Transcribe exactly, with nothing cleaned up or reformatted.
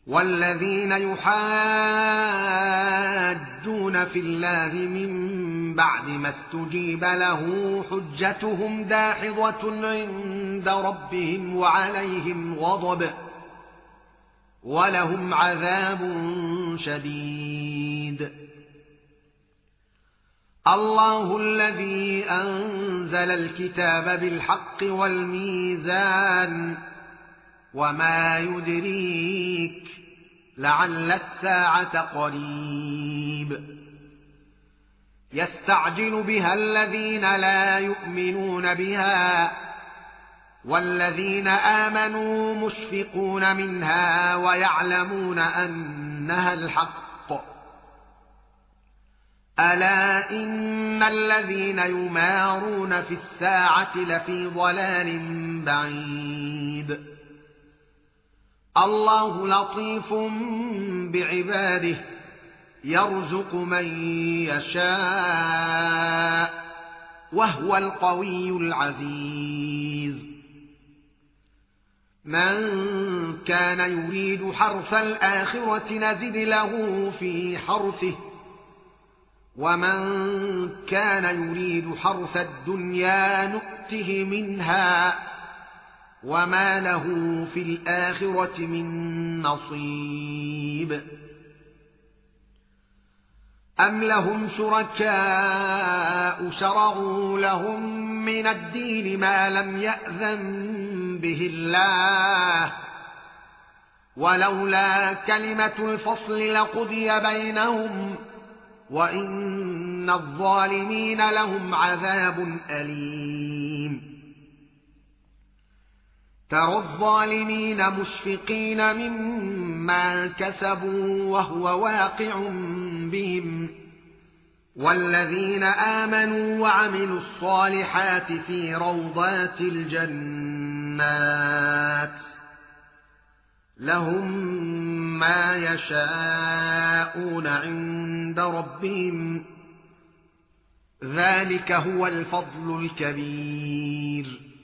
والذين يحاجون في الله من بعد ما استجيب له حجتهم داحضة عند ربهم وعليهم غضب ولهم عذاب شديد. الله الذي أنزل الكتاب بالحق والميزان وما يدريك لعل الساعة قريب. يستعجل بها الذين لا يؤمنون بها والذين آمنوا مشفقون منها ويعلمون أنها الحق. ألا إن الذين يمارون في الساعة لفي ضلال بعيد. الله لطيف بعباده يرزق من يشاء وهو القوي العزيز. من كان يريد حرث الآخرة نزد له في حرثه ومن كان يريد حرث الدنيا نؤته منها وما له في الآخرة من نصيب. أم لهم شركاء شرعوا لهم من الدين ما لم يأذن به الله ولولا كلمة الفصل لقضي بينهم وإن الظالمين لهم عذاب أليم. ترى الظالمين مشفقين مما كسبوا وهو واقع بهم والذين آمنوا وعملوا الصالحات في روضات الجنات لهم ما يشاءون عند ربهم ذلك هو الفضل الكبير.